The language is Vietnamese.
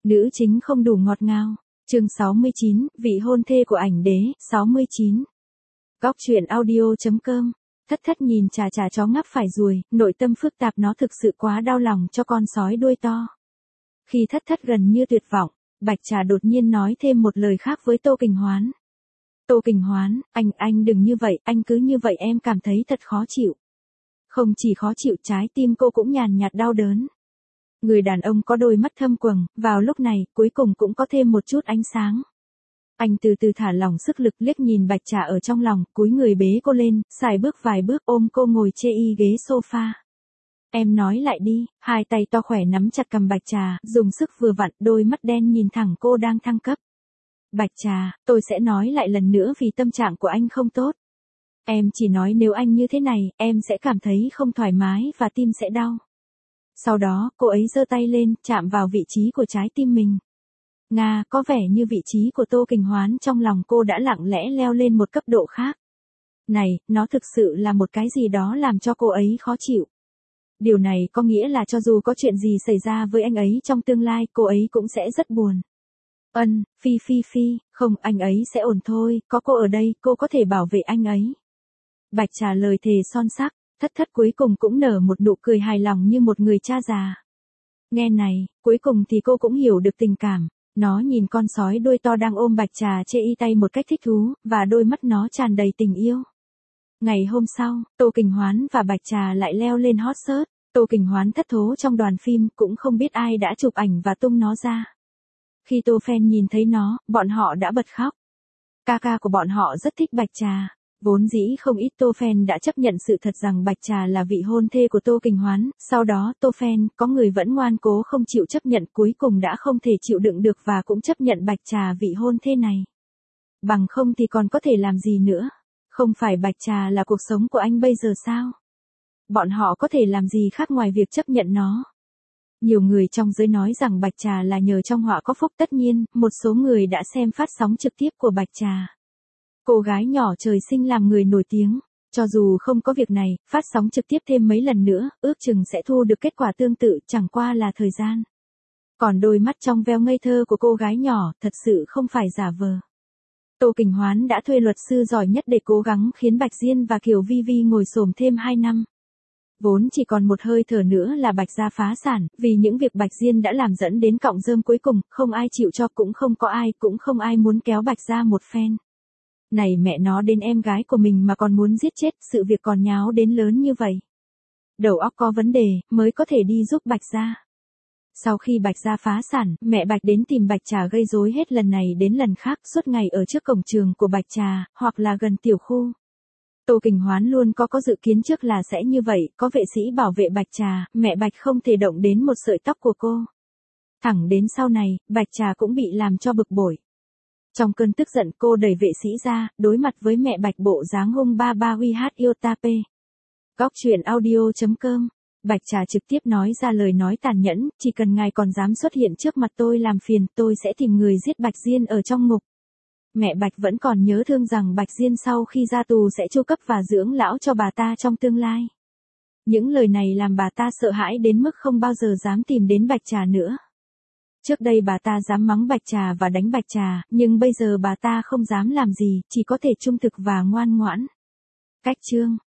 Nữ chính không đủ ngọt ngào. Chương 69, vị hôn thê của ảnh đế, 69. Góc truyện audio.com. Thất thất nhìn trà chó ngáp phải ruồi, nội tâm phức tạp, nó thực sự quá đau lòng cho con sói đuôi to. Khi thất thất gần như tuyệt vọng, Bạch Trà đột nhiên nói thêm một lời khác với Tô Kình Hoán. Tô Kình Hoán, anh đừng như vậy, anh cứ như vậy em cảm thấy thật khó chịu. Không chỉ khó chịu, trái tim cô cũng nhàn nhạt đau đớn. Người đàn ông có đôi mắt thâm quầng, vào lúc này, cuối cùng cũng có thêm một chút ánh sáng. Anh từ từ thả lỏng sức lực, liếc nhìn Bạch Trà ở trong lòng, cúi người bế cô lên, xài bước vài bước ôm cô ngồi chê y ghế sofa. Em nói lại đi, hai tay to khỏe nắm chặt cầm Bạch Trà, dùng sức vừa vặn, đôi mắt đen nhìn thẳng cô đang thăng cấp. Bạch Trà, tôi sẽ nói lại lần nữa vì tâm trạng của anh không tốt. Em chỉ nói nếu anh như thế này, em sẽ cảm thấy không thoải mái và tim sẽ đau. Sau đó, cô ấy giơ tay lên, chạm vào vị trí của trái tim mình. Nga, có vẻ như vị trí của Tô Kình Hoán trong lòng cô đã lặng lẽ leo lên một cấp độ khác. Này, nó thực sự là một cái gì đó làm cho cô ấy khó chịu. Điều này có nghĩa là cho dù có chuyện gì xảy ra với anh ấy trong tương lai, cô ấy cũng sẽ rất buồn. Phi, không, anh ấy sẽ ổn thôi, có cô ở đây, cô có thể bảo vệ anh ấy. Bạch Trà lời thề son sắc, thất thất cuối cùng cũng nở một nụ cười hài lòng như một người cha già. Nghe này, cuối cùng thì cô cũng hiểu được tình cảm. Nó nhìn con sói đuôi to đang ôm Bạch Trà chê y tay một cách thích thú, và đôi mắt nó tràn đầy tình yêu. Ngày hôm sau, Tô Kình Hoán và Bạch Trà lại leo lên hot search. Tô Kình Hoán thất thố trong đoàn phim, cũng không biết ai đã chụp ảnh và tung nó ra. Khi Tô Fan nhìn thấy nó, bọn họ đã bật khóc. Ca của bọn họ rất thích Bạch Trà. Vốn dĩ không ít Tô Fan đã chấp nhận sự thật rằng Bạch Trà là vị hôn thê của Tô Kình Hoán, sau đó Tô Fan, có người vẫn ngoan cố không chịu chấp nhận, cuối cùng đã không thể chịu đựng được và cũng chấp nhận Bạch Trà vị hôn thê này. Bằng không thì còn có thể làm gì nữa? Không phải Bạch Trà là cuộc sống của anh bây giờ sao? Bọn họ có thể làm gì khác ngoài việc chấp nhận nó? Nhiều người trong giới nói rằng Bạch Trà là nhờ trong họa có phúc, tất nhiên, một số người đã xem phát sóng trực tiếp của Bạch Trà. Cô gái nhỏ trời sinh làm người nổi tiếng, cho dù không có việc này, phát sóng trực tiếp thêm mấy lần nữa, ước chừng sẽ thu được kết quả tương tự, chẳng qua là thời gian. Còn đôi mắt trong veo ngây thơ của cô gái nhỏ, thật sự không phải giả vờ. Tô Kình Hoán đã thuê luật sư giỏi nhất để cố gắng khiến Bạch Diên và Kiều Vi Vi ngồi xổm thêm 2 năm. Vốn chỉ còn một hơi thở nữa là Bạch gia phá sản, vì những việc Bạch Diên đã làm dẫn đến cọng rơm cuối cùng, không ai chịu cho, cũng không ai muốn kéo Bạch gia một phen. Này mẹ nó, đến em gái của mình mà còn muốn giết chết, sự việc còn nháo đến lớn như vậy. Đầu óc có vấn đề, mới có thể đi giúp Bạch gia. Sau khi Bạch gia phá sản, mẹ Bạch đến tìm Bạch Trà gây rối hết lần này đến lần khác, suốt ngày ở trước cổng trường của Bạch Trà, hoặc là gần tiểu khu. Tô Kình Hoán luôn có dự kiến trước là sẽ như vậy, có vệ sĩ bảo vệ Bạch Trà, mẹ Bạch không thể động đến một sợi tóc của cô. Thẳng đến sau này, Bạch Trà cũng bị làm cho bực bội. Trong cơn tức giận, cô đẩy vệ sĩ ra, đối mặt với mẹ Bạch bộ dáng hung ba huy hát yêu ta p. Góc truyện audio.com. Bạch Trà trực tiếp nói ra lời nói tàn nhẫn, chỉ cần ngài còn dám xuất hiện trước mặt tôi làm phiền, tôi sẽ tìm người giết Bạch Diên ở trong ngục. Mẹ Bạch vẫn còn nhớ thương rằng Bạch Diên sau khi ra tù sẽ chu cấp và dưỡng lão cho bà ta trong tương lai. Những lời này làm bà ta sợ hãi đến mức không bao giờ dám tìm đến Bạch Trà nữa. Trước đây bà ta dám mắng Bạch Trà và đánh Bạch Trà, nhưng bây giờ bà ta không dám làm gì, chỉ có thể trung thực và ngoan ngoãn. Cách chương